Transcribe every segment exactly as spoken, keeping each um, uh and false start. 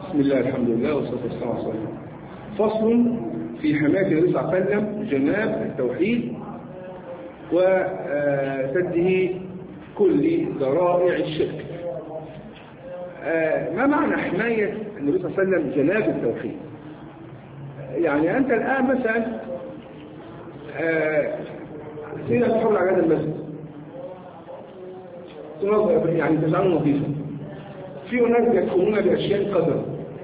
بسم الله الحمد لله والصلاة والسلام على رسول الله. فصل في حماية النبي صلى الله عليه وسلم جناب التوحيد وسده كل ذرائع الشرك. ما معنى حماية النبي صلى الله عليه وسلم جناب التوحيد؟ يعني أنت الآن مثلا سيدنا تحول على هذا المسجد يعني تجعله نظيفا، في ناس يكفرون بأشياء قدر،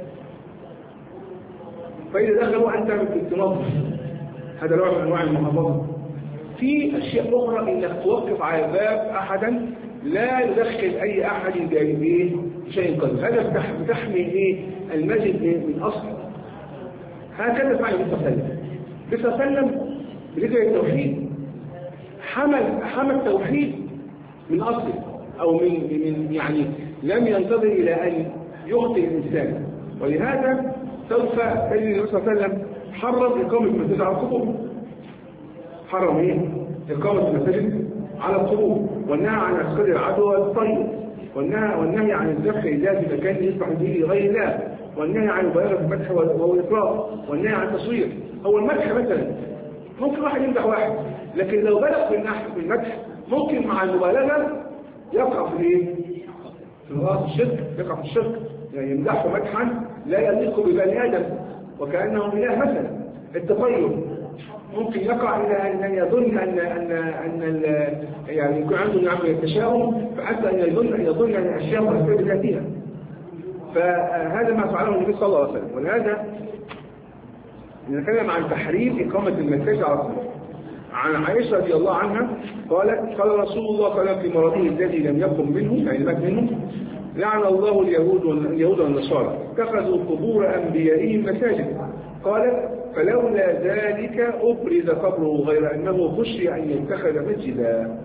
فإذا دخلوا أنت بتنظف، هذا نوع من أنواع المحافظة. في أشياء أخرى إنك توقف على باب أحدا لا يدخل أي أحد بشيء قدر، هذا بتحمي إيه المسجد من أصل. هكذا فعل النبي صلى الله عليه وسلم. النبي صلى الله عليه وسلم بذكر التوحيد حمل حمل التوحيد من أصله، أو من من يعني لم ينتظر إلى أن يخطئ الإنسان. ولهذا سوف تجد النبي صلى الله عليه وسلم حرم إقامة المساجد على القبور. حرم إيه؟ إقامة المساجد على القبور، والنهي عن إسقاط العدوى والطيب، والنهي والنهي عن الذبح إلا في مكان يصبح فيه لغير الله، والنهي عن مبالغة في المدح والإطلاق، والنهي عن التصوير. هو المدح مثلا ممكن واحد يمدح واحد، لكن لو بلغ في المدح ممكن مع المبالغة يقع في ايه؟ في الغلط الشرك، يقع في الشرك، يعني يمدحه مدحا لا يليق ببني ادم وكانه اله مثلا. التطير ممكن يقع الى ان يظن ان ان ان يعني يكون عنده نوع من التشاؤم، فحتى ان يظن ان يظن ان الاشياء مؤثره بذاتها. فهذا ما فعله النبي صلى الله عليه وسلم. ولهذا نتكلم عن تحريم اقامه المساجد على القبور. عن عائشة رضي الله عنها قالت قال رسول الله صلى الله عليه وسلم في مرضه الذي لم يقم منه، يعني مات منه: لعن الله اليهود واليهود والنصارى اتخذوا قبور انبيائهم مساجد. قالت: فلولا ذلك ابرز قبره غير انه خشي ان يتخذ مسجدا.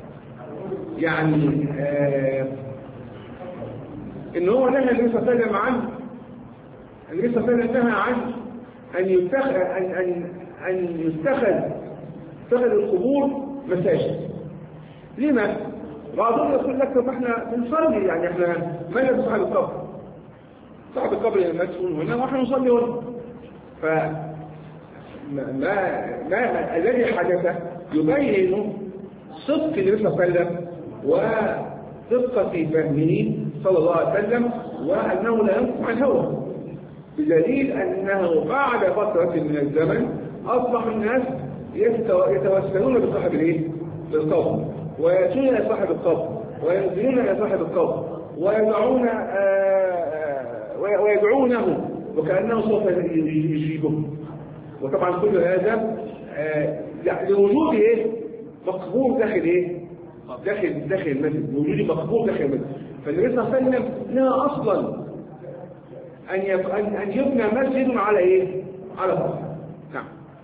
يعني آه ان هو نهى النبي صلى الله عليه وسلم عن النبي صلى الله عليه وسلم نهى عن ان يتخذ ان ان ان يتخذ اتخذ القبور مساجد. لما؟ بعضهم يقول لك طب احنا بنصلي، يعني احنا ما نبي صاحب القبر، صاحب القبر المدفون هنا واحنا نصلي هنا. ف ما ما الذي حدث يبين صدق النبي صلى الله عليه وسلم ودقة فهمه صلى الله عليه وسلم، وانه لا ينطق عن هوى، بدليل انه بعد فترة من الزمن اصبح الناس يتوسلون بصاحب الايه؟ بالقبر، ويأتون الى صاحب القبر، وينزلون الى صاحب القبر، ويدعون ويدعونه وكأنه سوف يجيبهم. وطبعا كل هذا لوجود ايه؟ مقبور داخل ايه؟ داخل داخل المسجد، لوجود مقبور داخل المسجد. فالنبي صلى الله عليه وسلم نهى اصلا ان ان يبنى مسجد على ايه؟ على قبر. نعم.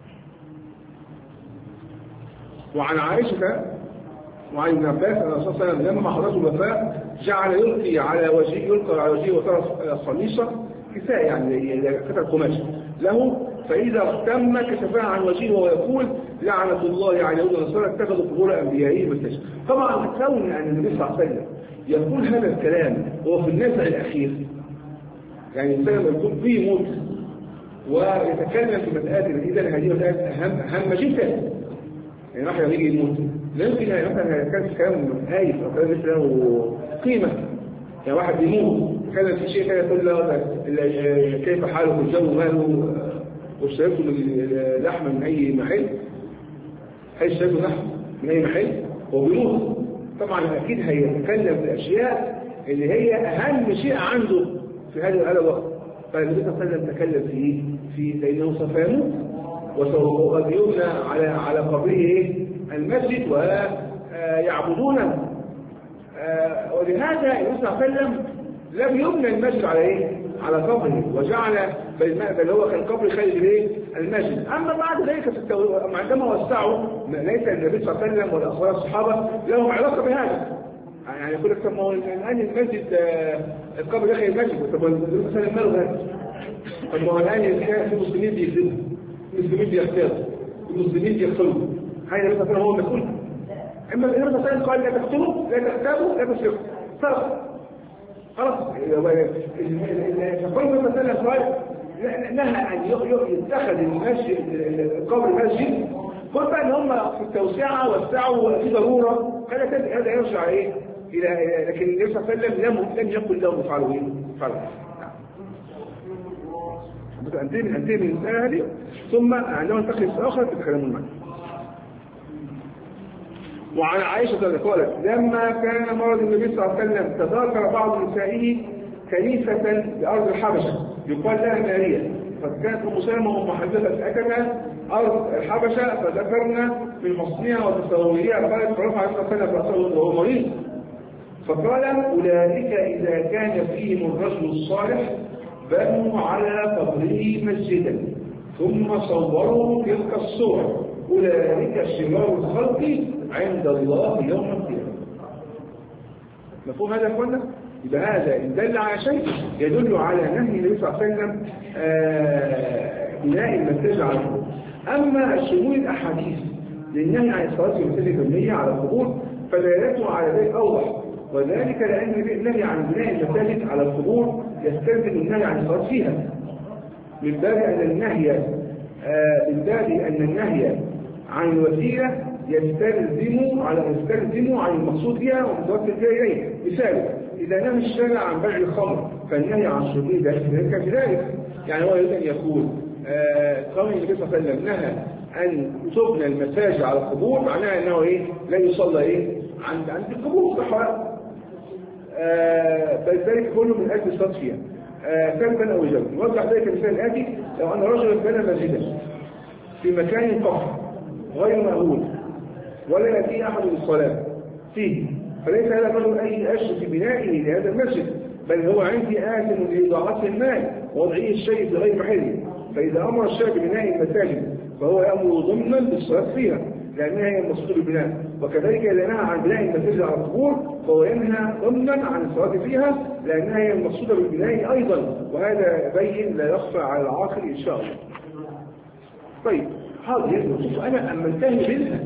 وعن عائشة وعن ابن عباس أن الرسول صلى الله عليه وسلم لما حضرته الوفاة جعل يلقي على وجهه يلقى على وجهه وطرف قميصه كساء، يعني قطع قماش له، فإذا اغتم كشفها عن وجهه ويقول: لعنة الله على اليهود والنصارى اتخذوا قبور أنبيائهم مساجد. طبعا كون أن النبي صلى الله عليه وسلم يقول هذا الكلام هو في النزع الأخير، يعني الإنسان لما يكون فيه موت ويتكلم في مسألة إذا هذه مسألة أهم أهم جدا، يعني راح يجي يموت، لا يمكن مثلا كان في كلام هايف او كلام لسه له قيمه. يعني واحد يموت كان في شيء كده يقول له كيف حاله في الجو ماله واشتريته لحمه من اي محل، هل اشتريته لحم من اي محل؟ هو بيموت طبعا اكيد هيتكلم في الاشياء اللي هي اهم شيء عنده في هذا الوقت. فالنبي صلى الله عليه وسلم تكلم في في لانه سوف يموت وسوف يبنى على على قبره المسجد ويعبدونه. ولهذا النبي صلى الله عليه وسلم لم يبنى المسجد على ايه؟ على قبره، وجعل بل هو كان قبر خارج ايه؟ المسجد. اما بعد ذلك عندما وسعوا ليس النبي صلى الله عليه وسلم ولا الصحابه لهم علاقه بهذا. يعني يقول لك طب ما هو الان المسجد القبر داخل المسجد، طب النبي صلى الله عليه وسلم ماله هذا؟ طب ما هو الان في مسلمين بيكذبوا، المسلمين بيختاروا، المسلمين بيقتلوا، هذا النبي صلى الله عليه وسلم هو المسؤول. اما النبي صلى الله عليه وسلم قال: لا تقتلوا، لا تغتابوا، لا تسرقوا، صرف خلاص. فقال النبي صلى الله عليه وسلم قال نهى أن يتخذ المسجد القبر مسجد، قلت ان هم في التوسعه وسعوا في ضروره، هذا يرجع ايه الى، لكن النبي صلى الله عليه وسلم لم لم يقل لهم افعلوا ايه افعلوا. انتهي من انتهي من المساله هذه، ثم عندما ننتقل اخر تتكلمون معي. وعن عائشه قالت لما كان مرض النبي صلى الله عليه وسلم تذاكر بعض نسائه كنيسه بارض الحبشه يقال لها ماريا، فكانت ام سلمة ام حذيفه اتتنا ارض الحبشه فذكرنا من حصنها وتصورها، قالت فرفع عليه الصلاه والسلام راسه وهو مريض فقال اولئك اذا كان فيهم الرجل الصالح بنوا على قبره مسجدا ثم صوروا تلك الصور اولئك شرار الخلق عند الله يوم القيامه. مفهوم هذا يا اخوانا؟ يبقى هذا إن دل على شيء يدل على نهي النبي صلى الله عليه وسلم بناء المساجد على القبور. أما الشمول الأحاديث للنهي عن الصلاة في المساجد المبنية على القبور فدلالته على ذلك أوضح، وذلك لأن النهي عن بناء المساجد على القبور يستلزم النهي عن الصلاة فيها، من باب أن النهي من باب أن النهي عن الوسيلة يستلزم على يستلزم عن المقصود بها ومتوكل بها إليه. مثال إذا نهى الشارع عن بيع الخمر فالنهي عن شرب ذلك كذلك، يعني هو يريد أن يقول قول النبي صلى الله عليه وسلم نهى أن تبنى المساجد على القبور معناها أنه إيه لا يصلى إيه عند عند القبور صحراء، فذلك كله من أجل الصلاة فيها كذبا أو جبا. نوضح ذلك المثال الآتي: لو أن رجلا بنى مسجدا في مكان قفر غير مأهول ولا يأتي أحد للصلاة فيه، فليس هذا الرجل أي أجر في بنائه لهذا المسجد، بل هو عندي آثم لإضاعة المال ووضعه الشيء بغير محله، فإذا أمر الشيء ببناء المساجد فهو يأمر ضمنا بالصلاة فيها لأنها هي المقصود بالبناء، وكذلك إذا نهى عن بناء المساجد على القبور فهو ينهى ضمنا عن الصلاة فيها لأنها هي المقصودة بالبناء أيضا، وهذا بين لا يخفى على العاقل إن شاء الله. طيب حاضر يجب أنا أما انتهي منها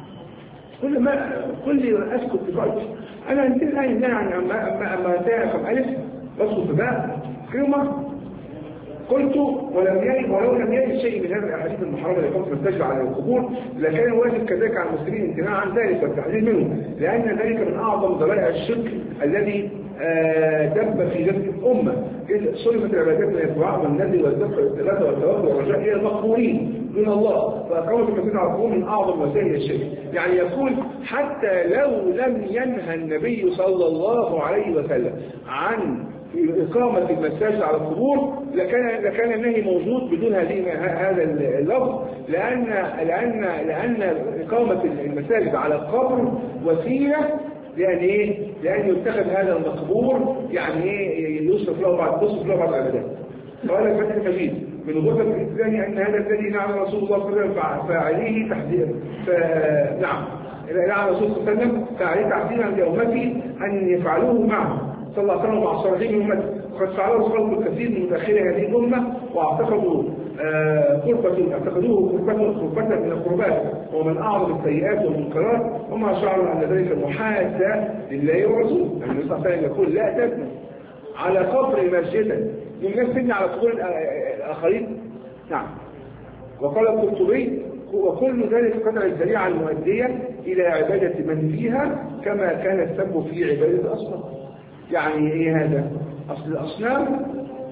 كل ما كل أسكت في رأيي أنا انتهي الآن عن أما أما أما انتهي رقم ألف بسكت في باء كلمة قلت ولم يرد ولو لم يرد شيء من هذه الأحاديث المحرمة التي قمت بالتجربة على القبور لكان واجب كذلك على المسلمين الامتناع عن ذلك والتحذير منه، لأن ذلك من أعظم ذرائع الشرك الذي دب في جسد الأمة، إذ صرفت العبادات من الدعاء والنذر والذكر والثلاثة والتوكل والرجاء إلى المقبورين دون الله، فأقامة المسجد على القبور من أعظم وسائل الشرك. يعني يقول حتى لو لم ينهى النبي صلى الله عليه وسلم عن إقامة المساجد على القبور لكان لكان النهي موجود بدون هذه هذا اللفظ، لأن لأن لأن إقامة المساجد على القبر وسيلة لأن إيه؟ لأن يتخذ هذا المقبور يعني إيه يصرف له بعض يصرف له بعض العبادات. قال الفتح المجيد من غرفة الإسلام أن هذا الذي نعم رسول الله صلى الله عليه وسلم فعليه تحذير فنعم نعم رسول الله صلى الله عليه وسلم فعليه تحذيرا لأمتي أن يفعلوه معه صلى الله عليه وسلم مع الصالحين من أمته، وقد فعله خلق كثير من متأخري هذه الأمة واعتقدوا قربة اعتقدوه قربة قربة من القربات ومن أعظم السيئات والمنكرات، وما شعروا أن ذلك محادة لله ورسوله. النبي صلى الله عليه وسلم يقول لا تبنوا على قبر مسجدا الناس تبني على قبور الآخرين. نعم. وقال القرطبي وكل ذلك قطع الذريعة المؤدية إلى عبادة من فيها كما كان السبب في عبادة الأصنام. يعني إيه هذا؟ أصل الأصنام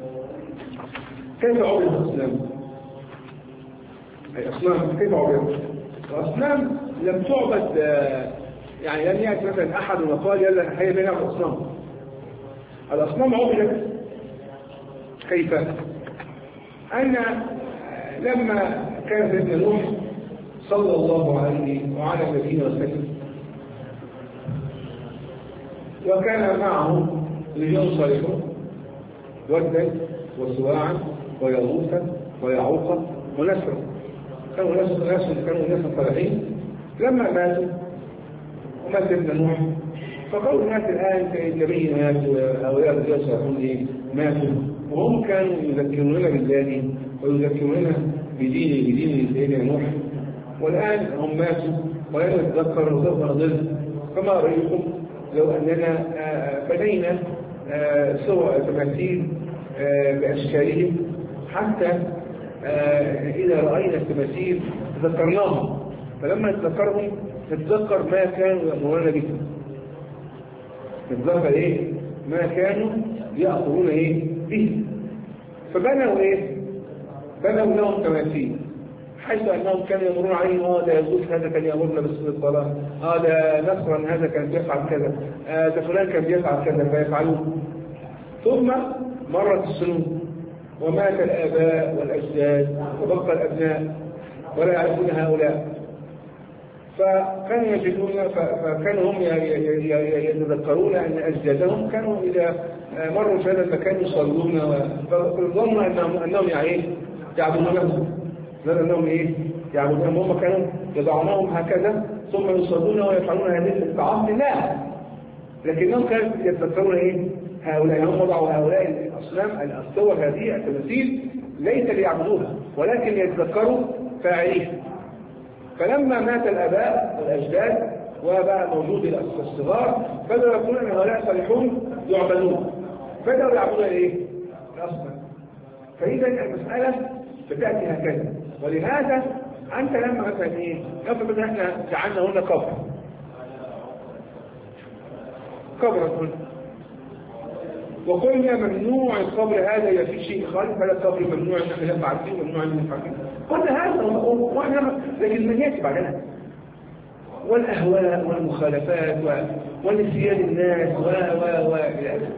كيف عبد الأصنام؟ أي أصنام كيف عبد؟ الأصنام لم تعبد يعني لم يأتي مثلا أحد وقال يلا هيا بينا الأصنام. الأصنام عبدت كيف؟ أن لما كان سيدنا نوح صلى الله عليه وعلى نبينا وسلم وكان معه رجال صالحون ودا وسواعا ويغوثا ويعوقا ونسرا، كانوا ناس كانوا ناس صالحين. لما ماتوا ومات ابن نوح فقالوا الناس الآن النبي مات وأولياء الرجال صالحون ماتوا، وهم كانوا يذكروننا بالله ويذكروننا بدين بدين سيدنا نوح، والآن هم ماتوا ولا نتذكر وسوف نضل، فما رأيكم لو أننا بنينا صور تماثيل بأشكالهم حتى آه إذا رأينا التماثيل تذكرناهم، فلما نتذكرهم نتذكر ما كانوا يأمرون به، نتذكر إيه؟ ما كانوا يأمرون إيه؟ به. فبنوا إيه؟ بنوا لهم تماثيل حيث أنهم كانوا يمرون عليهم اه ده يجوز هذا كان يأمرنا بالصلاة، اه ده نصرا هذا كان بيفعل كذا، آه ده فلان كان بيفعل كذا فيفعلون. ثم مرت السنون ومات الآباء والأجداد وبقى الأبناء ولا يعرفون هؤلاء، فكانوا يجدون فكانوا هم يتذكرون أن أجدادهم كانوا إذا مروا في هذا المكان يصلون، فظنوا أنهم أنهم يعني يعبدونهم، ظنوا أنهم إيه يعبدونهم، هم كانوا يضعونهم هكذا ثم يصلون ويفعلون هذه الطاعات لله، لكنهم كانوا يتذكرون إيه هؤلاء، هم وضعوا هؤلاء الأصنام الصور هذه التماثيل ليس ليعبدوها ولكن يتذكروا فاعليها. فلما مات الآباء والأجداد وبقى موجود الصغار بدأوا يقولون أن هؤلاء صالحون يعبدون، بدأوا يعبدون إيه؟ الأصنام. فإذا المسألة بتأتي هكذا. ولهذا أنت لما مثلا إيه؟ نفرض مثلا إحنا جعلنا هنا قبر قبر قلنا وقلنا ممنوع القبر هذا يا في شيء خالص، هذا القبر ممنوع ان احنا نفعل فيه وممنوع ان نفعل فيه، قلنا هذا واحنا لكن من ياتي بعدنا والاهواء والمخالفات ونسيان الناس و و و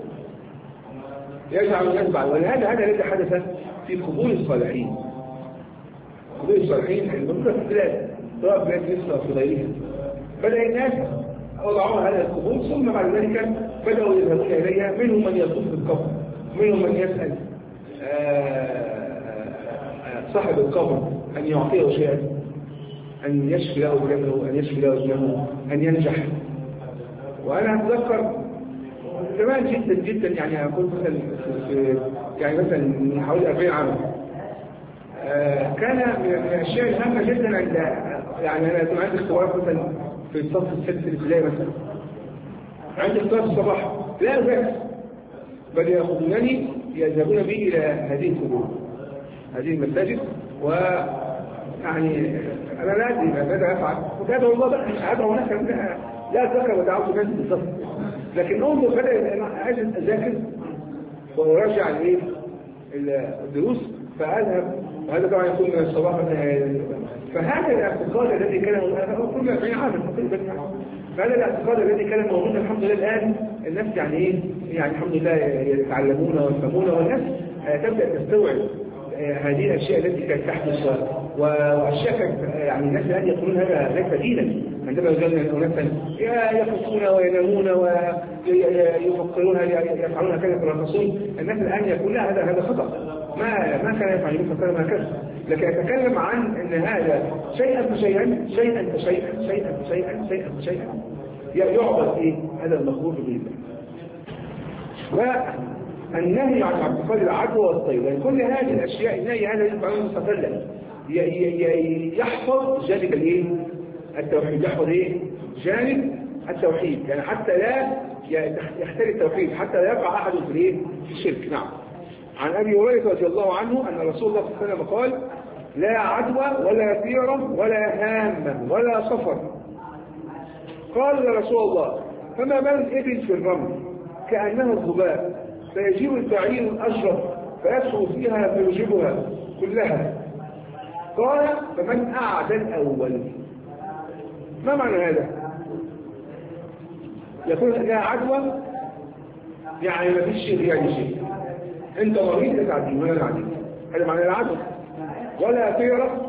يجعل الناس بعد. ولهذا هذا الذي حدث في قبور الصالحين، قبور الصالحين الموجوده في البلاد سواء بلاد مصر او في غيرها، بدا الناس وضعوا هذا القبور ثم بعد ذلك بدأوا يذهبون إليها، منهم من يطوف بالقبر، منهم من يسأل صاحب القبر أن يعطيه شيئا، أن يشفي له ابنه، أن يشفي له ابنه، أن ينجح. وأنا أتذكر زمان جدا جدا، يعني أنا كنت مثلا في يعني مثلا من حوالي أربعين عام، كان من الأشياء الهامة جدا عند يعني أنا كنت عندي اختبارات مثلا في الصف السادس الابتدائي مثلا، عندي اختبار الصباح لا بأس بل يأخذونني يذهبون بي إلى هذه القبور هذه المساجد، ويعني أنا لا أدري ماذا أفعل، كنت أدعو الله بقى أدعو ناس لا أتذكر ودعوت ناس بالضبط، لكن انظر بدأ أنا أذاكر وأراجع الإيه الدروس فأذهب، وهذا طبعا يكون من الصباح. فهذا الاعتقاد الذي كان كل أربعين عاما تقريبا، فهذا الاعتقاد الذي كان موجودا الحمد لله الآن الناس يعني إيه يعني الحمد لله يتعلمون ويفهمون، والناس تبدأ تستوعب هذه الأشياء التي كانت تحدث، وأشياء يعني الناس الآن يقولون هذا ليس دينا، عندما يجعلون أناسا يفقون وينامون ويفكرون يفعلون كذا ويرقصون، الناس الآن يقول لا هذا هذا خطأ، ما ما كان يفعل يفكر ما كذا، لكن يتكلم عن أن هذا شيئا فشيئا شيئا فشيئا شيئا فشيئا شيئا فشيئا يعبد إيه هذا المخلوق بالله. والنهي عن اعتقاد العدوى والطيب، يعني كل هذه الأشياء النهي هذا يفعله مستقلا يحفظ جانب الايه التوحيد، يحفظ ايه جانب التوحيد، يعني حتى لا يختلف التوحيد، حتى لا يقع احد في الايه في الشرك. نعم. عن ابي هريره رضي الله عنه ان رسول الله صلى الله عليه وسلم قال: لا عدوى ولا طيرة ولا هامة ولا سفر. قال يا رسول الله: فما بال الابل في الرمل كانها الذباب، فيجيء البعير الاشرف فيدخل فيها فيجيبها كلها. قال: فمن أعدى الأول. ما معنى هذا؟ يقول لها عدوى يعني ما فيش شيء يعني شيء، انت مريض تعدي ولا تعدي، هذا معنى العدوى. ولا طيرة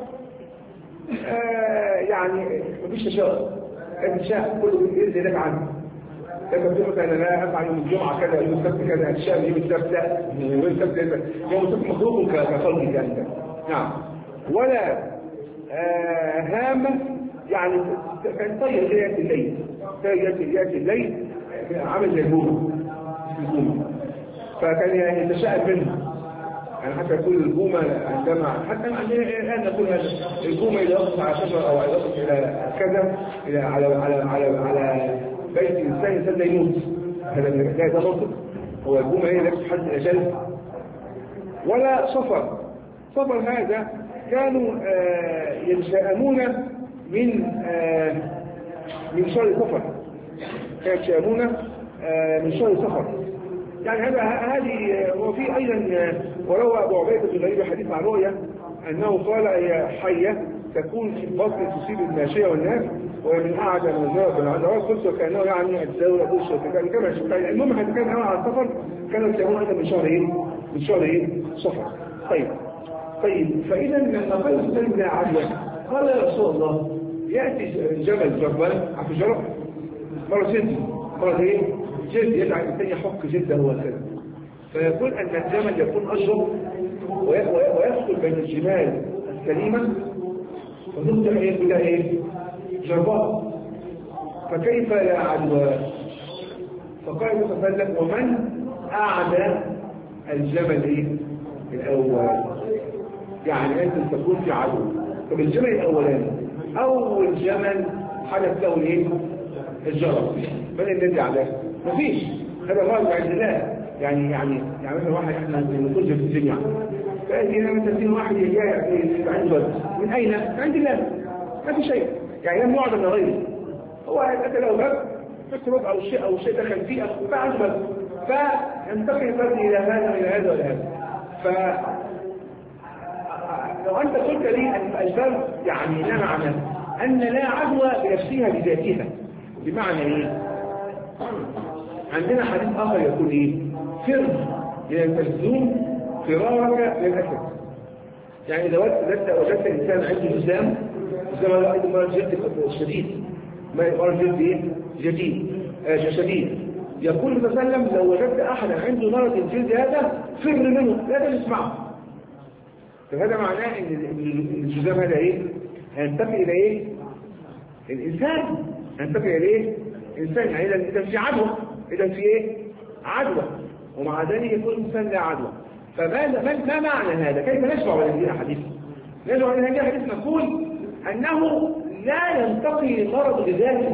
آه يعني ما فيش تشاؤم، التشاؤم كله بإذن لك عنه، لكن تقول مثلا لا افعل يوم الجمعه كذا يوم السبت كذا اتشاؤم يوم السبت لا يوم السبت يوم السبت مخلوق كخلقك انت. نعم. ولا آه هامة يعني كان طير يأتي الليل، يأتي الليل عمل زي البومة البومة، فكان يتشاءم منها، يعني حتى يقول البومة عندما حتى الآن نقول البومة إذا وقف على شجرة أو إذا وقف إلى كذا إلى على على على على بيت الإنسان الإنسان يموت، هذا لا يتنطق، هو البومة هي التي تحدث الأجل ولا صفر. صفر هذا كانوا يتشائمون من من شهر صفر، كانوا يتشائمون من شهر صفر. يعني هذا هذه وفي أيضا وروى أبو عبيدة بن غريب حديث عن رؤيا أنه قال هي حية تكون في البطن تصيب الماشية والناس ومن أعدى من الزرق بالعدوات. قلت وكأنه يعني الدولة دوشة وكذا كما شفت. المهم هذا كان على السفر كانوا يتشائمون أيضا من شهر إيه؟ من شهر إيه؟ صفر. طيب طيب فإذا لما قال السلم لا عدوى قال يا رسول الله يأتي الجبل جبل عارف الجرب مرة جلد مرة ايه جلد يجعل الإنسان يحك جلده هو كذا، فيقول أن الجمل يكون أشرب ويدخل بين الجبال السليمة وتصبح ايه كلها ايه جرباء، فكيف لا عدوى؟ فقال يتفلت ومن أعدى الجبل ايه الأول، يعني أنت تكون في عدو. طب الجمل الأولاني أول جمل حدث له ايه الجرب، من الذي علاه؟ مفيش، هذا الله عند الله. يعني يعني يعني مثلا واحد احنا بنقول في الدنيا فهنا مثلا في واحد جاي عنده ولد من اين؟ عند الله، ما في شيء، يعني لم يعد من غيره، هو اتى له باب فكرت او شيء او شيء دخل فيه فعنده باب فينتقل الباب الى هذا والى هذا والى هذا. ف لو انت قلت لي ان الاسباب يعني لا معنى ان لا عدوى بنفسها بذاتها، بمعنى ايه؟ عندنا حديث اخر يقول ايه؟ فر الى المسلوم فرارك للاسد. يعني اذا وجدت وجدت انسان عنده جسام جسام هذا ايضا مرض جلد شديد، مرض جلد ايه؟ جديد آه شديد. يقول النبي صلى الله عليه وسلم لو وجدت احدا عنده مرض الجلد هذا فر منه لا تسمعه. فهذا معناه ان الجسام هذا ايه؟ هينتقل الى ايه؟ الانسان هينتقل الى ايه؟ الانسان. يعني اذا في عدوى، اذا في ايه؟ عدوى، ومع ذلك يكون الانسان لا عدوى. فماذا ما معنى هذا؟ كيف نشرع هذه الحديث؟ نشرع هذه الحديث نقول انه لا ينتقي المرض بذاته.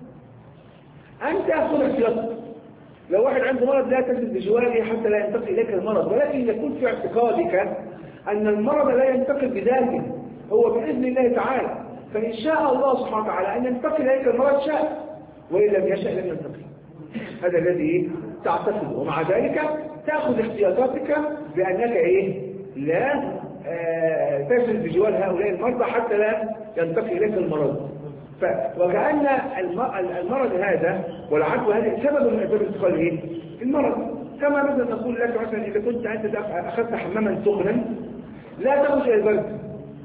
انت خذ احتياطك، لو واحد عنده مرض لا تجد بجواره حتى لا ينتقي اليك المرض، ولكن يكون في اعتقادك ان المرض لا ينتقل بذاته، هو باذن الله تعالى. فان شاء الله سبحانه وتعالى ان ينتقل اليك المرض شاء، وان لم يشاء لم ينتقل. هذا الذي تعتقد، ومع ذلك تأخذ احتياطاتك بأنك إيه؟ لا آه تجلس بجوار هؤلاء المرضى حتى لا ينتقل إليك المرض. ف... وكأن المرض هذا والعدوى هذا سبب من أسباب انتقال إيه؟ المرض. كما مثلا نقول لك مثلا إذا كنت أنت أخذت حماما سخنا لا تخرج إلى البرد.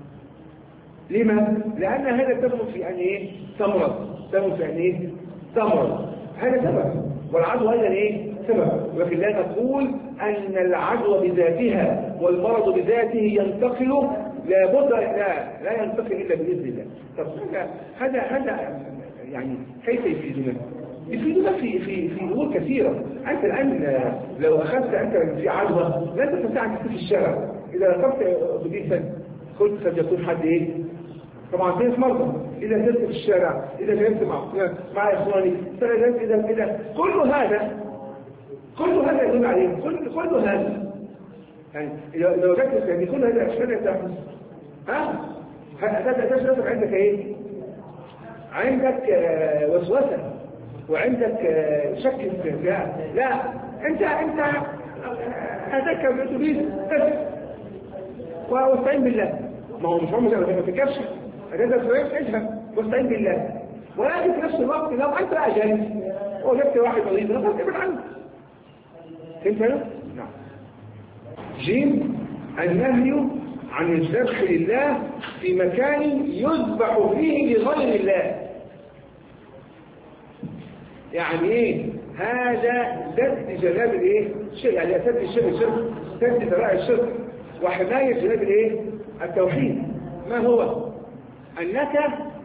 لما؟ لأن هذا سبب في أن إيه؟ تمرض، سبب في أن إيه؟ تمرض، هذا سبب، والعدوى هذا ايه؟ سبب. ولكن لا نقول ان العدوى بذاتها والمرض بذاته ينتقل، لابد لا لا ينتقل الا باذن الله. طب هذا هذا يعني كيف يفيدنا؟ يفيدنا في في في امور كثيره. انت الان لو اخذت انت في عدوى لا تستطيع ان تمشي في الشارع، اذا ركبت اتوبيسا قلت قد يكون حد ايه؟ طبعا في مرضى، إذا نزلت في الشارع، إذا جلست مع مع إخواني، إذا إذا إذا كل هذا كل هذا يدل عليه، كل كل هذا يعني لو وجدت يعني كل هذا أشياء تحدث، ها؟ هذا تجد عندك إيه؟ عندك وسوسة وعندك شك في لا لا أنت أنت هتركب الأتوبيس واستعين بالله، ما هو مش هم ما تفكرش هذا السؤال اذهب واستعين بالله، ولكن في نفس الوقت لو انت بقى جالس وجدت واحد مريض خلاص ابعد عنه. فهمت هنا؟ نعم. جيم النهي عن الذبح لله في مكان يذبح فيه لغير الله. يعني ايه؟ هذا سد جناب الايه؟ شيء يعني سد الشرك الشرك سد ذرائع الشرك وحماية جناب الايه؟ التوحيد. ما هو؟ أنك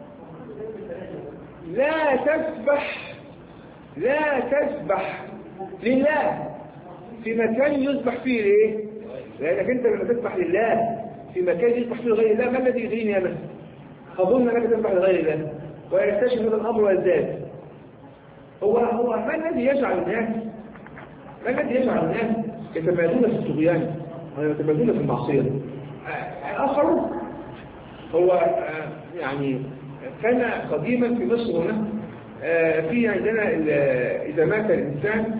لا تسبح لا تسبح لله في مكان يسبح فيه ليه؟ لأنك أنت لما تسبح لله في مكان يسبح فيه غير الله، ما الذي يدريني أنا؟ أظن أنك تسبح لغير الله ويكتشف هذا الأمر والذات. هو هو ما الذي يجعل الناس ما الذي يجعل الناس يتمادون في الطغيان؟ ويتبادلون في المعصية. آخرون هو يعني كان قديما في مصر هنا في عندنا إذا مات الإنسان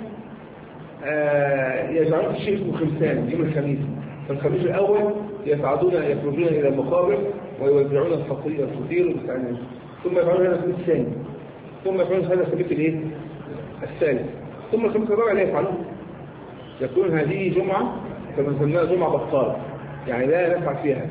يجعلون في شيء اسمه خمسان يوم الخميس. فالخميس الأول يصعدون يخرجون إلى المقابر ويوزعون الفطير والفطير والمستعنات، ثم يفعلون هذا الخميس الثاني، ثم يفعلون هذا الخميس الايه؟ الثالث، ثم الخميس الرابع لا يفعلون. يكون هذه جمعة كما سميناها جمعة بطالة، يعني لا نفع فيها.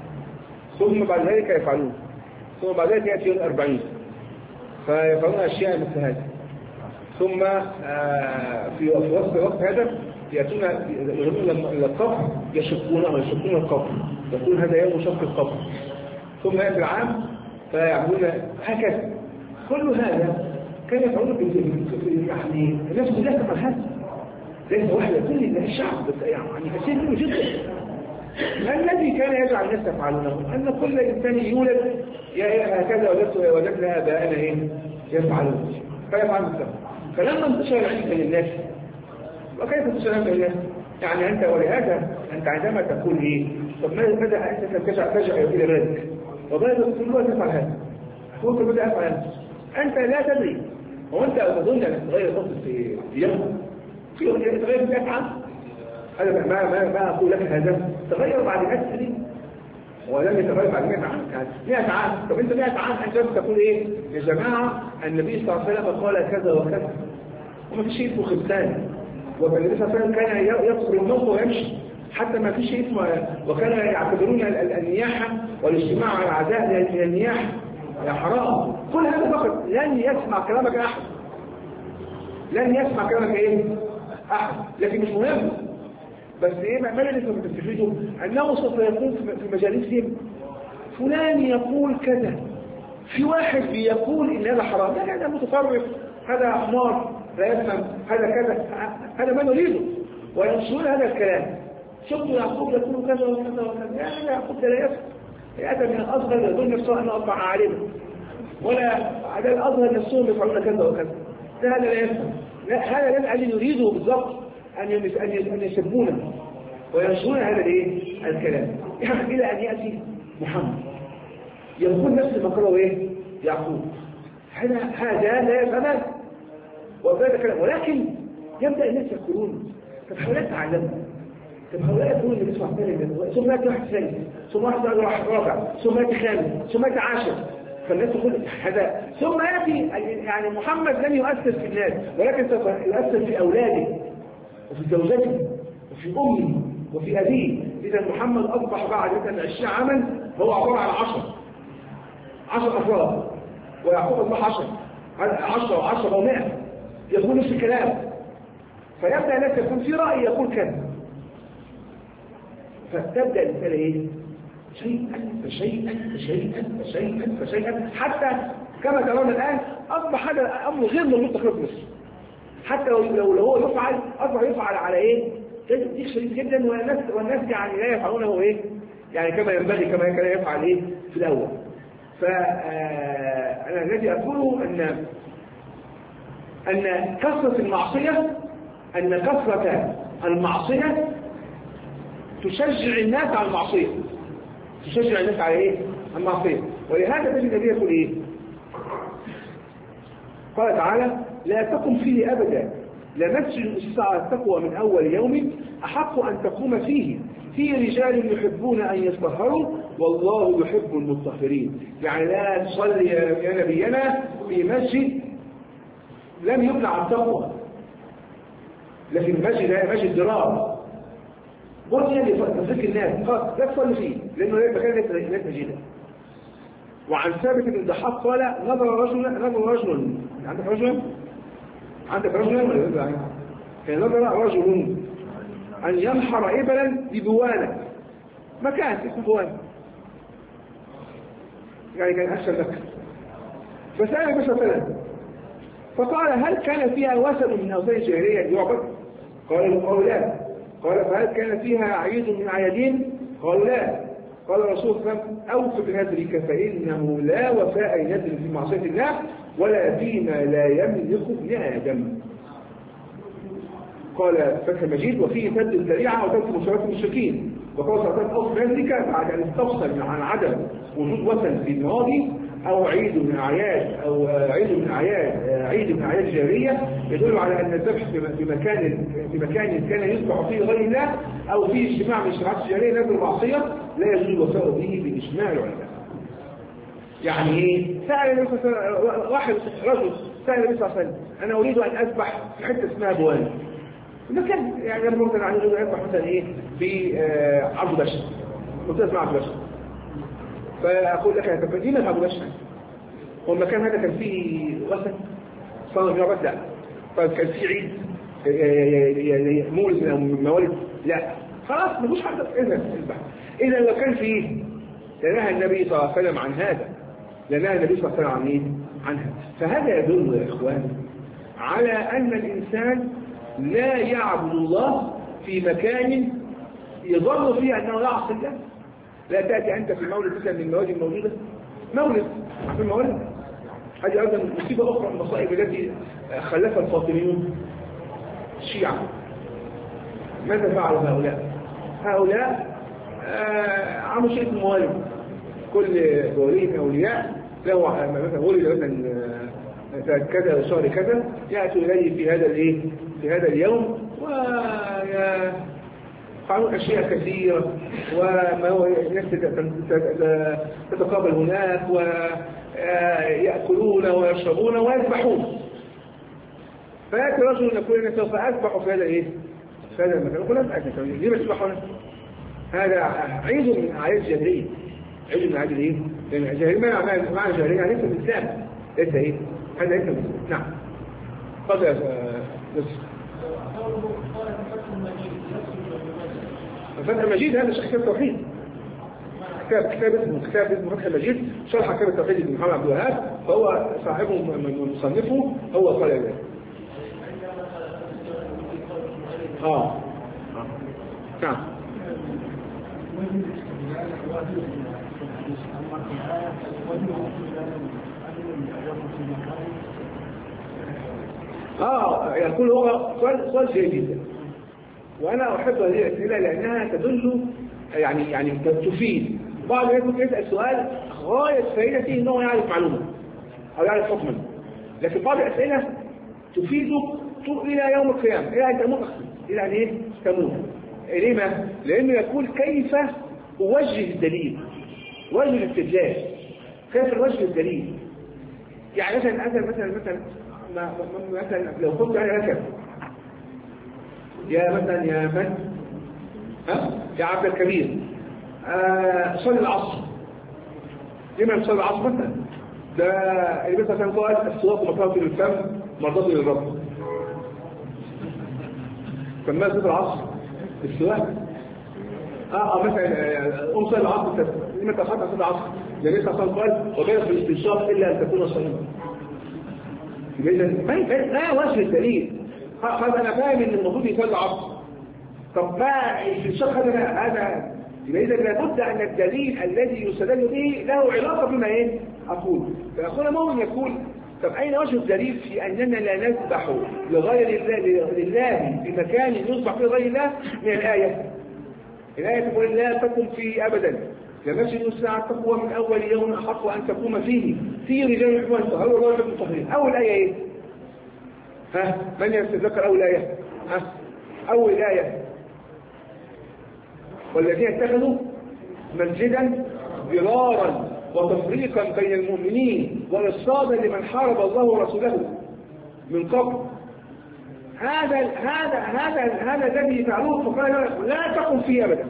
ثم بعد ذلك يفعلون، ثم بعد ذلك يأتي يوم الأربعين فيفعلون أشياء مثل هذا. ثم في وسط وقت هذا يأتون يغنون إلى القبر يشقونه يشقون القبر، يقول هذا يوم شق القبر. ثم يأتي العام فيعملون هكذا. كل هذا كان يفعلون يعني الناس كلها تفعل هذا، ليس واحدة كل الشعب بس يعني كثير منه جدا. الذي كان يجعل الناس يفعلونه أن كل إنسان يولد هكذا وجدنا آباءنا إيه يفعلون فيفعل مثله. فلما انتشر العلم بين الناس، وكيف انتشر العلم بين الناس؟ يعني أنت ولهذا أنت عندما تقول إيه طب ماذا أنت ترجع ترجع إلى ردك وبدأ تقول تفعل هذا وأنت بدأ أفعل هذا، أنت لا تدري وأنت تظن أن تغير ضغط في يوم في يوم تغير في أفعال. أنا ما ما ما أقول لك هذا تغير بعد مئة سنين ولم يتغير بعد مئة عام، يعني مئة عام. طب أنت مئة عام أنت تقول إيه يا جماعة النبي صلى الله عليه وسلم قال كذا وكذا وما في شيء اسمه خبزان، والنبي صلى الله عليه وسلم كان يقصر الموت ويمشي حتى ما في شيء اسمه، وكان يعتبرون النياحة والاجتماع على العزاء من النياحة يا حرام. كل هذا فقط لن يسمع كلامك أحد، لن يسمع كلامك إيه أحد، لكن مش مهم. بس إيه ما الذي سوف تستفيدوا؟ أنه سوف يقول في مجالسهم فلان يقول كذا، في واحد بيقول إن هذا حرام، لا هذا متطرف، هذا حمار لا يفهم، هذا كذا، هذا ما نريده، وينشرون هذا الكلام. شفتوا يعقوب يقول كذا وكذا وكذا، يعني يعقوب ده لا يفهم، يأتى من الأصغر يظن نفسه أنه أصبح عالما، ولا هذا الأصغر نفسهم يفعلون كذا وكذا، ده هذا لا يفهم. لا هذا لا الذي يريده بالضبط أن أن يسبونه وينشرون هذا الايه الكلام يعني إلى أن يأتي محمد يقول نفس ما قاله ايه يعقوب. هذا هذا لا يفهم وهذا كلام، ولكن يبدأ الناس يقولون طب هؤلاء تعلموا، طب هؤلاء يقولون اللي بيسمع ثاني ثم يأتي واحد ثاني ثم واحد رابع ثم يأتي خامس ثم يأتي عاشر، فالناس تقول هذا ثم يأتي يعني محمد لم يؤثر في الناس ولكن سوف يؤثر في أولاده وفي زوجته وفي أمه وفي أبيه. إذا محمد أصبح بعد عشرين عاما هو عبارة عن عشر عشر أفراد، ويعقوب أصبح عشر عشر وعشر ومائة يقول نفس الكلام. فيبدأ الناس يكون في رأي يقول كذا، فتبدأ المسألة إيه؟ شيئا فشيئا فشيئا فشيئا فشيئا حتى كما ترون الآن أصبح هذا الأمر غير مربوط تقريبا مصر. حتى لو لو هو يفعل أصبح يفعل على إيه؟ تدقيق شديد جدا، والناس والناس يعني لا يفعلونه إيه؟ يعني كما ينبغي كما كان يفعل إيه في الأول. فأنا الذي أقوله أن أن كثرة المعصية أن كثرة المعصية تشجع الناس على المعصية، تشجع الناس على إيه؟ المعصية. ولهذا تجد النبي يقول إيه؟ قال تعالى لا تقم فيه أبدا لمسجد أسس على التقوى من أول يوم أحق أن تقوم فيه فيه رجال يحبون أن يطهروا والله يحب المطهرين. يعني لا تصلي يا نبينا في مسجد لم يبنى على التقوى، لكن مسجد مسجد درار بني لتفك الناس خلاص لا تصلي فيه لأنه مكان ليس مسجدا. وعن ثابت بن الضحاك قال نظر رجل نظر رجل عندك رجل عندك رجل ولا كان نظر رجل أن ينحر إبلا ببوانة مكان اسمه بوانة، يعني كان أشهر لك. فسأل بس فلان فقال هل كان فيها وثن من أوثان الجاهلية يعبد؟ قال له لا. قال فهل كان فيها عيد من عيادين؟ قال لا. قال الرسول صلى الله عليه وسلم أوف بنذرك فإنه لا وفاء ينذر في معصية الله ولا فيما لا يملك ابن آدم. قال فتح المجيد وفيه سد الذريعة وترك مشاركة المشركين. وقال صلى الله عليه وسلم أوصى ذلك بعد أن استفصل عن عدم وجود وثن في الماضي أو عيد من أعياد أو عيد من أعياد عيد من أعياد جارية يدل على أن الذبح في مكان في مكان كان يذبح فيه غير الله أو فيه اجتماع من اجتماعات الجارية نزل معصية لا يجوز الوفاء به بإجماع العلماء. يعني ايه؟ سأل النبي صلى الله عليه وسلم واحد رجل سأل النبي صلى الله عليه وسلم أنا أريد أن أذبح في حتة اسمها بوان. مكان يعني أنا ممكن أن أريد أن أذبح مثلا إيه في آه عبد بشر. قلت اسمع عبد بشر. فأقول لك طب ليه عبد بشر؟ هو المكان هذا كان فيه وثن صنم يعبد؟ لا. طيب كان فيه عيد مولد أو موالد؟ لا. خلاص مفيش حد إذا اذبح. إذا لو كان فيه لنهى النبي صلى الله عليه وسلم عن هذا لنهى النبي صلى الله عليه وسلم عن ايه؟ عنها. فهذا يدل يا إخوان على أن الإنسان لا يعبد الله في مكان يظن فيه أنه لا يعصي الله. لا تأتي أنت في مولد مثلا من الموالد الموجودة مولد في الموالد. هذه أيضا مصيبة أخرى من المصائب التي خلفها الفاطميون الشيعة. ماذا فعلوا هؤلاء؟ هؤلاء آه عملوا شيء في الموالد. كل ولي أولياء له مثلا ولد مثلا كذا شهر كذا يأتوا إليه في هذا الايه في هذا اليوم ويفعلون أشياء كثيرة والناس تتقابل هناك ويأكلون ويشربون ويذبحون. فيأتي رجل يقول أنا سوف أذبح في هذا الايه في هذا المكان. يقول لهم أذبح ليه ما تذبحون؟ هذا عيد من أعياد الجاهلية. عيد من أعياد الايه؟ لأن الجاهلية ما معنى الجاهلية يعني ليس الإسلام. ليس ايه؟ هذا ليس الإسلام. نعم. تفضل يا نصر. فتح المجيد هذا شرح كتاب التوحيد. كتاب كتاب اسمه كتاب اسمه فتح المجيد شرح كتاب التوحيد لابن محمد عبد الوهاب فهو صاحبه مصنفه هو قال ذلك. اه نعم. اه يقول هو سؤال سؤال جيد جدا وانا احب هذه الاسئله لانها تدل يعني يعني تفيد. بعض الناس يسال سؤال غايه فائدته انه يعرف معلومه او يعرف حكما، لكن بعض الاسئله تفيده الى يوم القيامه الى ان تموت الى ان ايه تموت. لما؟ لانه يقول كيف اوجه الدليل وجه الاستدلال، كيف الوجه الدليل. يعني مثلا مثلا مثلا مثلا مثلا لو قلت انا ركب يا مثلا يا من ها يا عبد الكبير آه صلي العصر. لما تصلي العصر مثلا؟ ده اللي مثلا قال الصلاه مطهره للفم مرضاه للرب. فما صلاه العصر السواك اه اه مثلا ام صلي العصر لما تاخذت صلاه العصر النبي صلى الله عليه وسلم قال وبين في الاستنشاق الا ان تكون صائما. إذا لا وجه الدليل. خلاص أنا فاهم إن المفروض يصلي العصر. طب بقى الاستنشاق هذا هذا يبقى إذا لابد أن الدليل الذي يستدل به له علاقة بما إيه؟ أقول. فأخونا مؤمن يقول طب أين وجه الدليل في أننا لا نذبح لغير الله لله في مكان يذبح فيه غير الله من الآية؟ الآية تقول لا تقم فيه أبدا. لمسجد الساعة تقوى من أول يوم أحق أن تقوم فيه في رجال يحبون الطهر والله يحب الطهرين. أول آية إيه؟ ها من يتذكر أول آية؟ ها أول آية والذين اتخذوا مسجدا ضرارا وتفريقا بين المؤمنين وإرصادا لمن حارب الله ورسوله من قبل. هذا هذا هذا هذا الذي فعلوه فقال لا تقم فيه أبدا.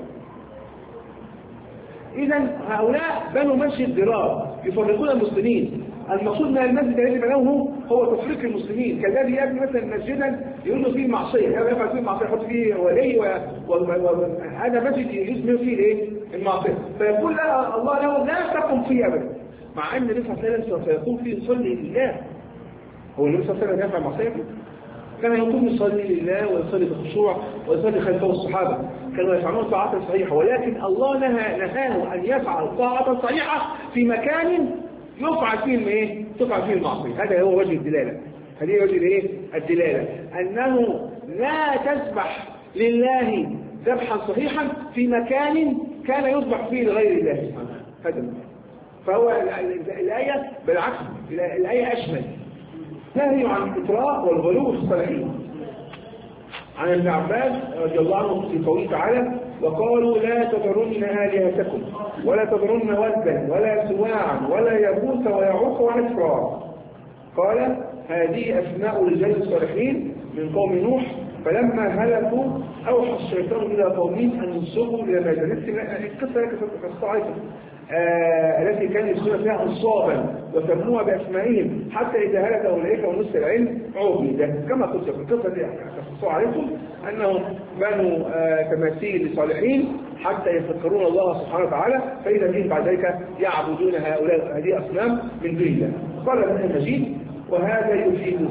إذا هؤلاء بنوا مسجد ضرار يفرقون المسلمين. المقصود من المسجد الذي بنوه هو تفريق المسلمين. كالذي يبني مثلا مسجدا يقول فيه معصيه، يفعل فيه معصيه يحط فيه ولي وهذا مسجد يجوز فيه الايه؟ المعصيه. فيقول لا الله له لا تقم فيه ابدا. مع ان النبي صلى الله عليه وسلم سيقوم فيه يصلي لله. هو النبي صلى الله عليه وسلم يفعل معصيه؟ كان يقوم يصلي لله ويصلي بخشوع ويصلي خلفه الصحابه، كانوا يفعلون طاعات صحيحه، ولكن الله نهى نهاه ان يفعل طاعه صحيحه في مكان يفعل فيه ايه؟ تفعل فيه المعصيه. هذا هو وجه الدلاله. هذه وجه الايه؟ الدلاله انه لا تذبح لله ذبحا صحيحا في مكان كان يذبح فيه لغير الله سبحانه هذا. فهو الآية بالعكس، الآية أشمل، نهي عن الإطراء والغلو في الصالحين. عن ابن عباس رضي الله عنه في قوله تعالى: وقالوا لا تذرن آلهتكم ولا تذرن ودا ولا سواعا ولا يغوث ويعوق ونسرا. قال: هذه أسماء رجال الصالحين من قوم نوح، فلما هلكوا أوحى الشيطان إلى قومهم أن ينصبوا إلى ما جلست. القصة كالصاعقة التي كان يسمون فيها أنصابا وسموها بأسمائهم حتى إذا هلك أولئك ونص العلم عبد. كما قلت في القصة دي أخصوا عليكم أنهم بنوا تماثيل لصالحين حتى يفكرون الله سبحانه وتعالى، فإذا بهم بعد ذلك يعبدون هؤلاء هذه أصنام من دون الله. قال ابن المجيد: وهذا يفيد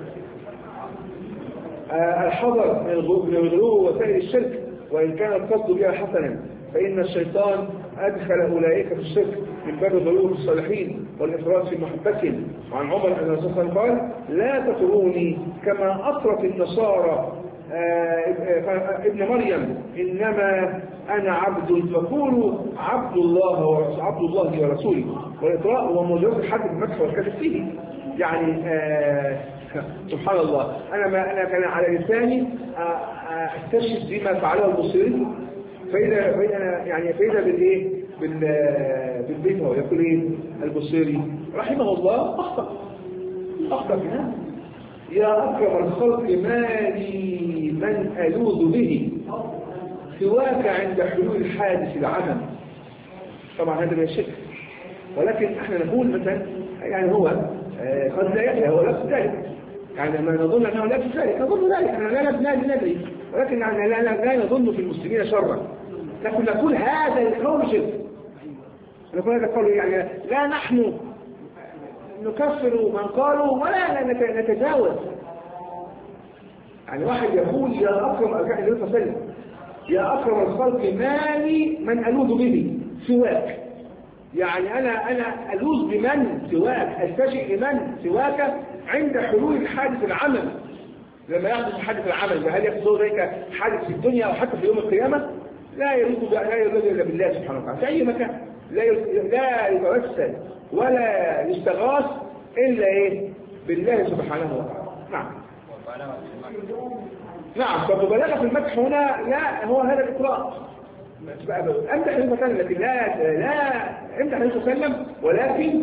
الحذر من الغلو وسائل الشرك وإن كان القصد بها حسنا، فإن الشيطان أدخل أولئك في الشرك من باب الغلو في الصالحين والإفراط في محبتهم. وعن عمر أن الرسول صلى الله عليه وسلم قال: لا تطروني كما أطرت النصارى ابن مريم، إنما أنا عبد فقولوا عبد الله ورسول عبد الله ورسوله. والإطراء هو مجرد الحد بالمدح والكذب فيه، يعني آه سبحان الله، أنا ما أنا كان على لساني أستشهد بما فعله البصيري، فإذا فإذا يعني فإذا بالإيه بالبيت هو يقول إيه البصيري رحمه الله: أخطأ أخطأ هنا، يا أكرم الخلق ما لي من ألوذ به سواك عند حلول الحادث العمم. طبعا هذا من الشرك، ولكن احنا نقول مثلا يعني هو قد لا يدري، هو لفظ ذلك، يعني ما نظن انه لفظ ذلك، نظن ذلك، احنا لا ندري، ولكن لا, لا, لا نظن في المسلمين شرا، لكن نقول هذا القول شرك، نقول هذا القول يعني لا نحن نكفر من قالوا ولا نتجاوز. يعني واحد يقول: يا أكرم الكائن النبي صلى الله عليه وسلم، يا أكرم الخلق ما لي من ألوذ به سواك، يعني أنا أنا ألوذ بمن سواك، ألتجئ لمن سواك عند حلول الحادث العمل. لما يحدث حادث العمل، هل يحصل ذلك حادث في الدنيا أو حتى في يوم القيامة؟ لا يرد لا يرد إلا بالله سبحانه وتعالى في أي مكان، لا لا يتوسل ولا يستغاث إلا إيه بالله سبحانه وتعالى. نعم نعم فمبالغة في المدح هنا لا هو هذا الإطلاق، امدح النبي صلى الله عليه وسلم، لكن لا لا امدح النبي صلى الله عليه وسلم، ولكن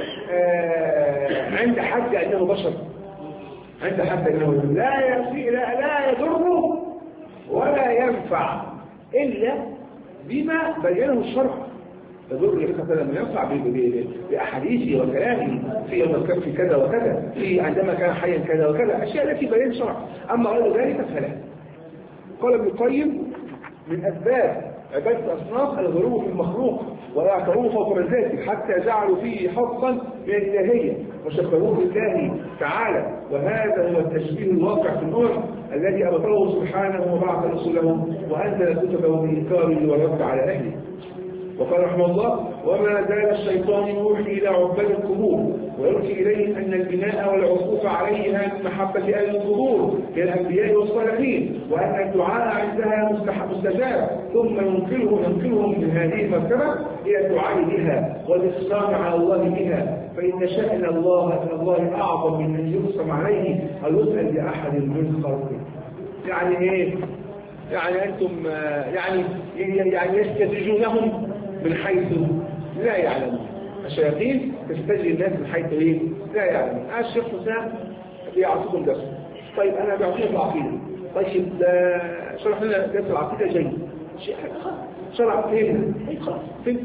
آه عند حد انه بشر، عند حد انه لا يفي لا لا يضر ولا ينفع الا بما بينه الشرع. يضر النبي صلى الله عليه وسلم ينفع باحاديثه وكلامه في يوم الكف في كذا وكذا، في عندما كان حيا كذا وكذا، اشياء التي بين الشرع، اما غير ذلك فلا. قال ابن القيم: من اسباب عبادة الأصنام الغلو في المخلوق ويعتبروه فوق منزلته حتى جعلوا فيه حظا من الإلهية وشبهوه بالله تعالى، وهذا هو التشبيه الواقع في الأمم الذي أبطله سبحانه وبعث رسوله وأنزل كتبه بإنكاره والرد على أهله. وقال رحمه الله: وما زال الشيطان يوحي إلى عباد القبور ويلقي إليهم أن البناء والعكوف عليها من محبة أهل القبور كالأنبياء والصالحين، وأن الدعاء عندها مستجاب، ثم ينقلهم ينقلهم من هذه المرتبة إلى الدعاء بها والإصرار على الله بها، فإن شأن الله الله أعظم من أن يقسم عليه أو يسأل لأحد من خلقه. يعني إيه؟ يعني أنتم يعني يعني يستدرجونهم من حيث لا يعلمون. الشياطين تستجري الناس من حيث ايه؟ لا يعلمون. الشيخ حسام بيعطيكم درس. طيب انا بعطيكم العقيده. طيب شرح لنا درس العقيده جيد. شرح فين؟ خلاص فين؟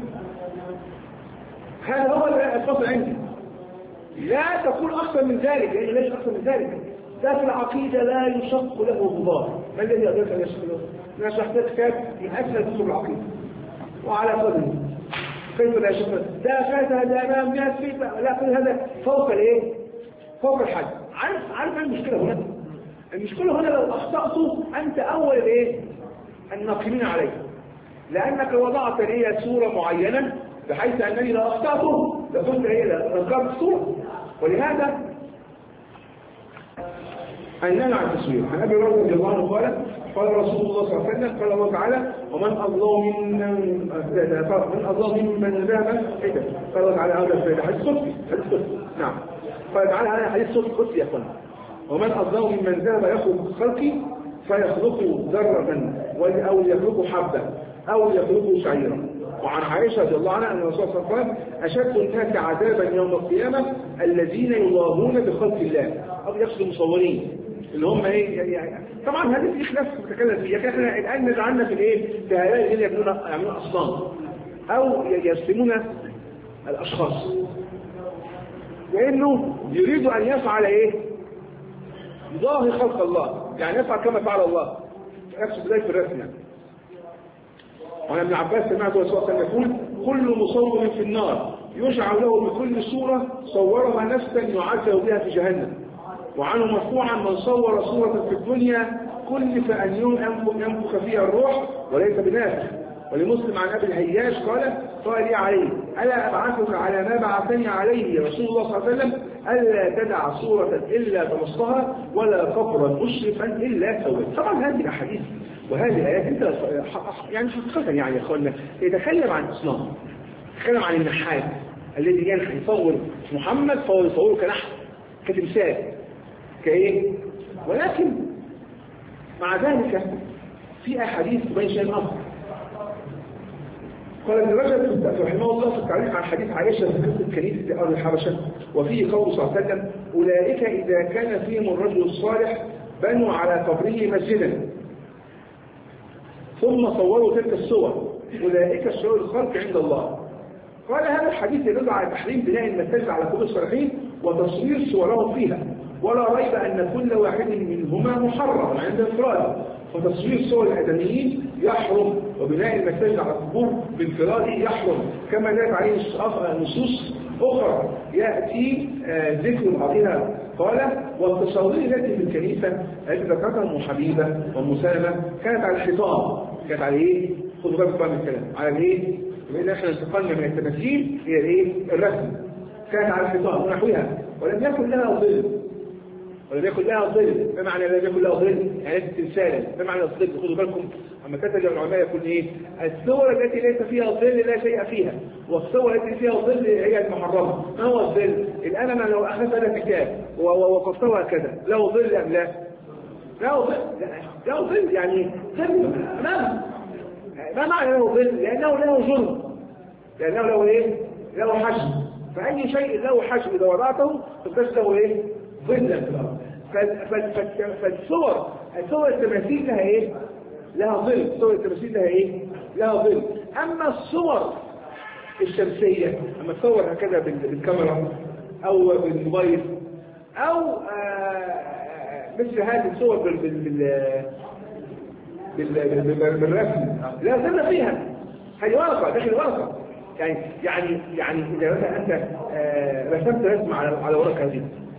هذا هو الفصل عندي. لا تقول اكثر من ذلك، لان ليش اكثر من ذلك؟ ده في العقيده لا يشق له غبار. ما الذي يقدر ان يشق له؟ انا شرحت كتاب من اسهل كتب العقيده. وعلى قدره كيف لا يشق ده فات هذا امام ناس فيه، لكن هذا فوق الايه؟ فوق الحد. عارف عارف المشكله هنا؟ المشكله هنا لو اخطات انت اول الايه؟ الناقمين عليك، لانك وضعت لي صوره معينه بحيث انني لو اخطاته لكنت ايه؟ لنقمت الصوره. ولهذا النهي عن التصوير. عن ابي هريره رضي الله عنه قال قال رسول الله صلى الله عليه وسلم قال الله تعالى ومن اظلم ممن من اظلم ممن ذهب كده قال الله تعالى هذا حديث قدسي حديث قدسي نعم قال تعالى هذا حديث قدسي يا اخوانا ومن اظلم ممن ذهب يخلق خلقي فيخلق ذرة او يخلق حبة او يخلق شعيرا. وعن عائشة رضي الله عنها أن الرسول صلى الله عليه وسلم أشد الناس عذابا يوم القيامة الذين يضاهون بخلق الله أو يقصدوا مصورين اللي هم ايه يعني طبعا هذه في خلاف متكلم فيها لكن احنا الآن نزعلنا في الايه في هؤلاء الذين يبنون يعملون أصنام أو يرسمون الأشخاص لأنه يريد أن يفعل ايه يضاهي خلق الله يعني يفعل كما فعل الله يقصد ذلك في الرسم يعني. وعن ابن عباس سمعت رسول الله يقول كل مصور في النار يجعل له بكل صورة صورها نفسا يعذب بها في جهنم. وعنه مرفوعا من صور صورة في الدنيا كلف أن ينفخ فيها الروح وليس بنافخ. ولمسلم عن أبي الهياش قال قال لي عليه ألا أبعثك على ما بعثني عليه رسول الله صلى الله عليه وسلم ألا تدع صورة إلا تمصها ولا قبرا مشرفا إلا سويت. طبعا هذه الأحاديث وهذه الآيات انت يعني حقيقة يعني يا اخوانا يتكلم عن الإصنام يتكلم عن النحات الذي ينحى يصور محمد فهو يصوره كنحت كتمثال كايه ولكن مع ذلك في أحاديث تبين شيء آخر. قال ابن رجب رحمه الله في التعليق عن حديث عائشة في قصة كنيسة أرض الحبشة وفيه قول صلى الله عليه وسلم أولئك إذا كان فيهم الرجل الصالح بنوا على قبره مسجدا ثم صوروا تلك الصور أولئك شرور الخلق عند الله. قال هذا الحديث يدل على تحريم بناء المساجد على قبور الصالحين وتصوير صورهم فيها ولا ريب أن كل واحد منهما محرم عند انفراده وتصوير صور الآدميين يحرم وبناء المساجد على القبور بانفراده يحرم كما دلت عليه نصوص أخرى يأتي ذكر بعضها. قال والتصاوير التي في الكنيسة التي ذكرتها أم حبيبة وأم سلمة كانت على الحيطان كانت على ايه؟ خدوا بالكم بقى من الكلام على الايه؟ لأن احنا انتقلنا من التماثيل إلى الايه؟ الرسم كانت على الحيطان ونحوها ولم يكن لها ظل ولم يكن لها ظل بمعنى لم يكن لها ظل يعني تمثالا بمعنى الظل. خدوا بالكم اما كتب العلماء يقول ايه؟ الصور التي ليس فيها ظل لا شيء فيها والصور التي فيها ظل هي المحرمه. ما هو الظل؟ الان انا لو اخذت هذا الكتاب ووقفتها كذا له ظل ام لا؟ له ظل له ظل يعني ظل امامه. ما معنى له ظل؟ لانه له جرم لانه له ايه؟ له حجم. فاي شيء له حجم اذا وضعته فبس له ايه؟ ظلا في الارض. فالصور الصور التماثيل لها ايه؟ لها ظل. صور التماثيل لها ايه؟ لها ظل. اما الصور الشمسيه اما تصور هكذا بالكاميرا او بالموبايل او مثل هذه الصور بال بال بالرسم لا ظل فيها. هذه ورقه داخل ورقه يعني يعني يعني اذا مثلا انت رسمت رسم على على ورقه هذه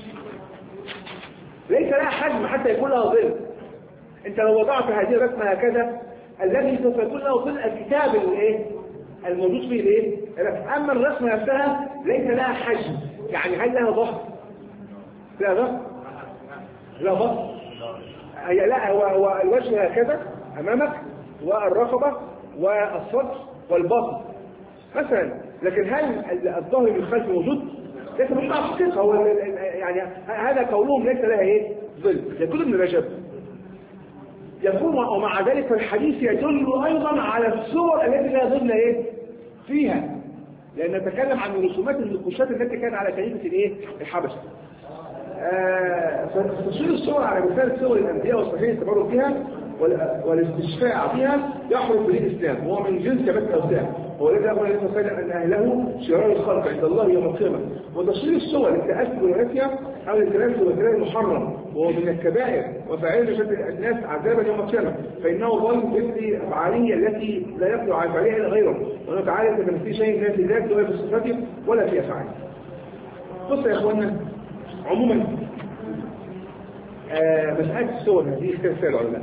ليس لها حجم حتى يكون لها ظل. انت لو وضعت هذه الرسمه هكذا الذي سوف يكون له ظل الكتاب الايه الموجود فيه الايه. اما الرسمه نفسها ليس لها حجم يعني هل لها ظهر؟ لا ظهر؟ لا ظهر؟ هي لا هو, هو الوجه هكذا امامك والرقبه والصدر والبطن مثلا. لكن هل الظهر من الخلف موجود؟ ليس مش حقيقه. هو يعني هذا قولهم ليس لها ايه؟ ظل. يقول ابن رجب يقول ومع ذلك الحديث يدل ايضا على الصور التي لا ظل ايه؟ فيها لان نتكلم عن رسومات النقوشات التي كانت على كنيسه الايه؟ الحبشه. تصوير الصور على مثال صور الانبياء والصالحين التبرك بها والاستشفاء بها يحرم به الاسلام وهو من جنس كبت الاوساع ولذا قال النبي صلى الله عليه وسلم ان اهله شرار الخلق عند الله يوم القيامه. وتصوير الصور للتاسف والرثيه او للتلامس والكلام محرم وهو من الكبائر وفاعل شد الناس عذابا يوم القيامه فانه ظلم مثل افعاله التي لا يقدر على فعلها الا غيره وانه تعالى ليس كمثله شيء لا في ذاته ولا في صفاته ولا في افعاله. بصوا يا اخوانا عموما آه مساله الصور هذه اختلاف العلماء.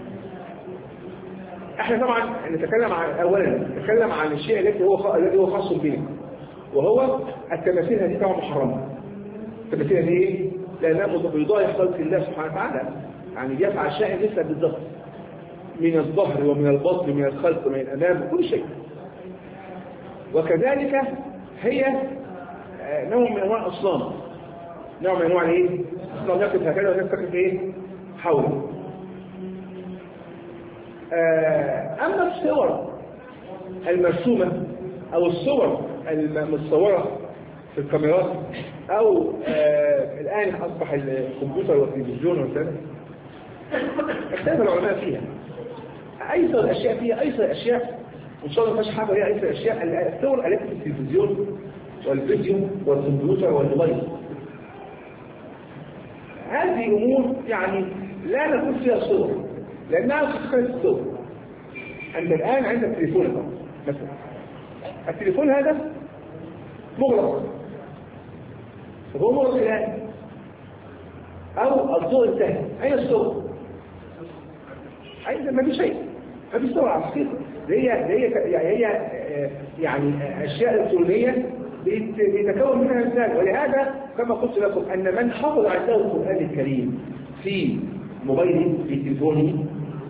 احنا طبعا نتكلم عن اولا نتكلم عن الشيء الذي هو الذي هو خاص بنا وهو التماثيل هذه طبعا محرمه. التماثيل هذه لأنه بيضاهي خلق الله سبحانه وتعالى، يعني يفعل شيء ليس بالضبط من الظهر ومن البطن ومن الخلف ومن الأمام وكل شيء. وكذلك هي نوع من أنواع الأصنام، نوع من أنواع إيه؟ أصنام يقف هكذا ويقف إيه؟ حوله. أما الصور المرسومة أو الصور المتصورة في الكاميرات أو آه الآن أصبح الكمبيوتر والتلفزيون وكذا، اختلف العلماء فيها. أيسر الأشياء فيها أيسر الأشياء، إن شاء الله ما فيش حاجة هي أيسر الأشياء الصور التي في التلفزيون والفيديو والكمبيوتر والموبايل. هذه أمور يعني لا نقول فيها صور لأنها تختلف الصور. أنت الآن عندك تليفون مثلا، التليفون هذا مغلق، فهو مغلق الآن أو الضوء انتهى، أين الصور؟ أين؟ ما في شيء، ما في صور على الحقيقة. هي هي هي يعني أشياء إلكترونية بيتكون منها الإنسان. ولهذا كما قلت لكم أن من حفظ عنده القرآن الكريم في موبايله في تليفونه،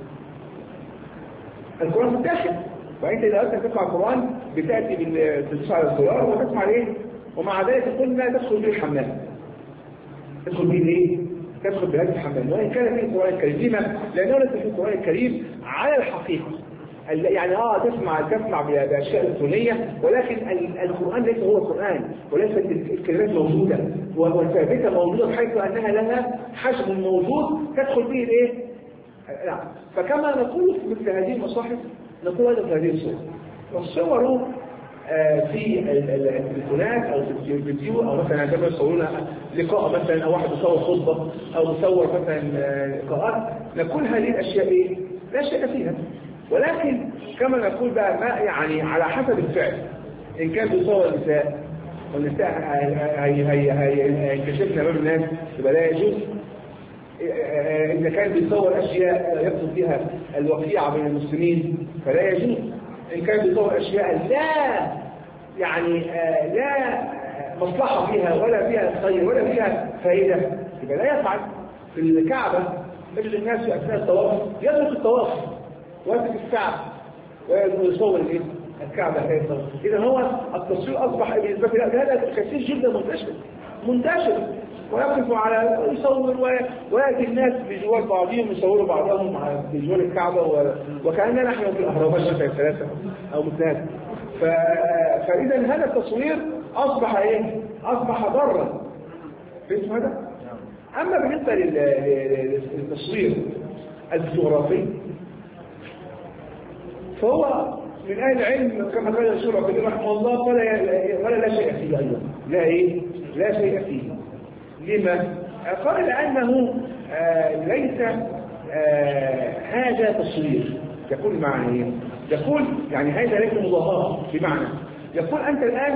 القرآن متاخد. وانت اذا اردت تسمع القرآن بتاتي بالتدوس على الزرار وتسمع ايه، ومع ذلك تقول لا تدخل به الحمام. تدخل به ايه؟ تدخل بهذا الحمام. وان كان في القرآن الكريم، لما؟ لانه ليس في القرآن الكريم على الحقيقة. يعني اه تسمع تسمع باشياء الكترونيه، ولكن القرآن ليس هو القرآن، وليست الكلمات موجوده والثابته موجوده بحيث انها لها حجم موجود تدخل به الايه؟ لا. فكما نقول في مثل هذه المصاحف نقول هذا في هذه الصور. والصور في التليفونات او في الفيديو، او مثلا عندما يصورون لقاء مثلا، او واحد يصور خطبه او يصور مثلا لقاءات، نقول هذه الاشياء ايه؟ لا شيء فيها. ولكن كما نقول بقى ما يعني على حسب الفعل. ان كان بيصور النساء والنساء هيكشفنا امام الناس يبقى لا يجوز. إذا كان بيصور أشياء يقصد بها الوقيعة بين المسلمين فلا يجوز. إن كان بيصور أشياء لا يعني لا مصلحة فيها ولا فيها خير ولا فيها فائدة يبقى لا يفعل. في الكعبة تجد الناس في أثناء الطواف يترك الطواف ويترك الكعبة ويصور الكعبة. إذا هو التصوير أصبح بالنسبة له هذا كثير جدا منتشر منتشر ويقف على يصور ويأتي الناس بجوار بعضهم يصوروا بعضهم بجوار الكعبة وكأننا نحن في الأهرامات الثلاثة أو مثال. فإذا هذا التصوير أصبح إيه؟ أصبح ضرا. فهمت هذا؟ أما بالنسبة للتصوير الفوتوغرافي فهو من أهل العلم كما قال الشيخ عبد الله رحمه الله ولا لا شيء فيه أيضا. لا إيه؟ لا شيء فيه. لما؟ قال لأنه آه ليس آه هذا تصوير. يقول معنى ايه؟ يقول يعني هذا ليس مظاهرة. بمعنى يقول أنت الآن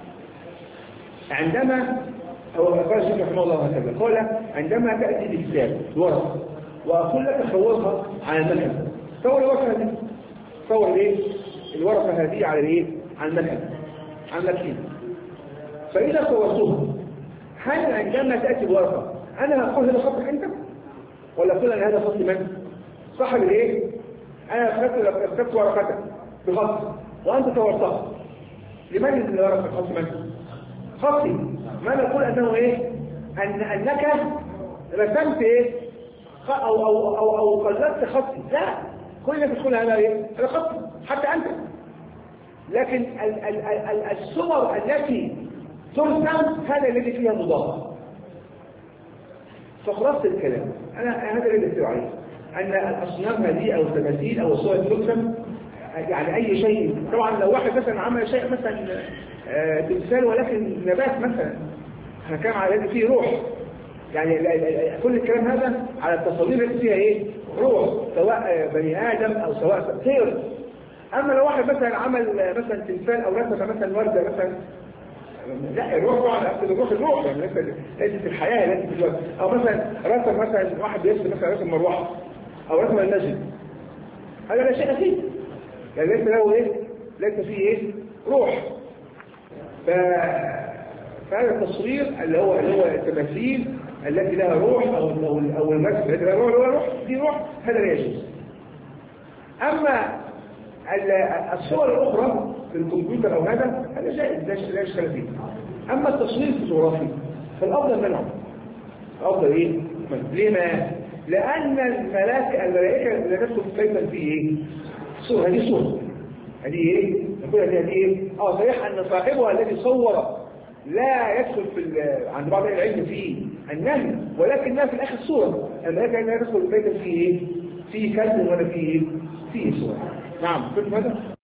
عندما أو قال الشيخ رحمه الله هكذا قال عندما تأتي بكتاب ورقة وأقول لك صورها على المكتب، صور الورقة هذه، صور ايه؟ الورقة هذه على ايه؟ على المكتب، على المكتب. فإذا صورتها هل عندما تأتي بورقة أنا هقول هذا خطك أنت؟ ولا أقول أن هذا خط من؟ صاحب الإيه؟ أنا أخذت ورقتك بخط وأنت صورتها. لماذا الورقة بخط من؟ خطي. ما نقول أنه إيه؟ أن أنك رسمت إيه؟ أو أو أو أو قلدت خطي. لا، كل الناس تقول هذا إيه؟ هذا خطي حتى أنت. لكن ال ال ال الصور التي ترسم هذا الذي فيها مضاهرة. فخلاصة الكلام أنا هذا الذي أتبع عليه أن الأصنام هذه أو التماثيل أو الصور ترسم يعني أي شيء. طبعا لو واحد مثلا عمل شيء مثلا آه تمثال ولكن نبات مثلا احنا كلام على الذي فيه روح، يعني كل الكلام هذا على التصاميم التي فيها ايه؟ روح، سواء بني آدم أو سواء طير. أما لو واحد مثلا عمل مثلا تمثال أو رسم مثلا وردة مثلا، لا الروح طبعا أكثر الروح الروح يعني ليست الحياة التي في الوقت. أو مثلا رسم مثلا واحد بيرسم مثلا رسم مروحة أو رسم النجم، هذا لا شيء فيه يعني ليس له إيه؟ ليس فيه إيه؟ روح. ف... فهذا التصوير اللي هو اللي هو التماثيل التي لها روح أو أو أو المسك التي لها روح روح دي روح، هذا لا يجوز. أما الصور الأخرى في الكمبيوتر أو هذا هذا جائز لا إشكال فيه. أما التصوير الفوتوغرافي فالأفضل منعه. الأفضل إيه؟ لما؟ لأن الملائكة الملائكة اللي تدخل فيما فيه إيه؟ صورة، هذه صورة، هذه إيه؟ نقول هذه إيه؟ آه صحيح أن صاحبها الذي صور لا يدخل في عند بعض العلم في النهي، ولكنها في الآخر صورة. الملائكة لا تدخل فيما فيه إيه؟ فيه كلب ولا فيه إيه؟ فيه صورة. نعم، كنت ماذا؟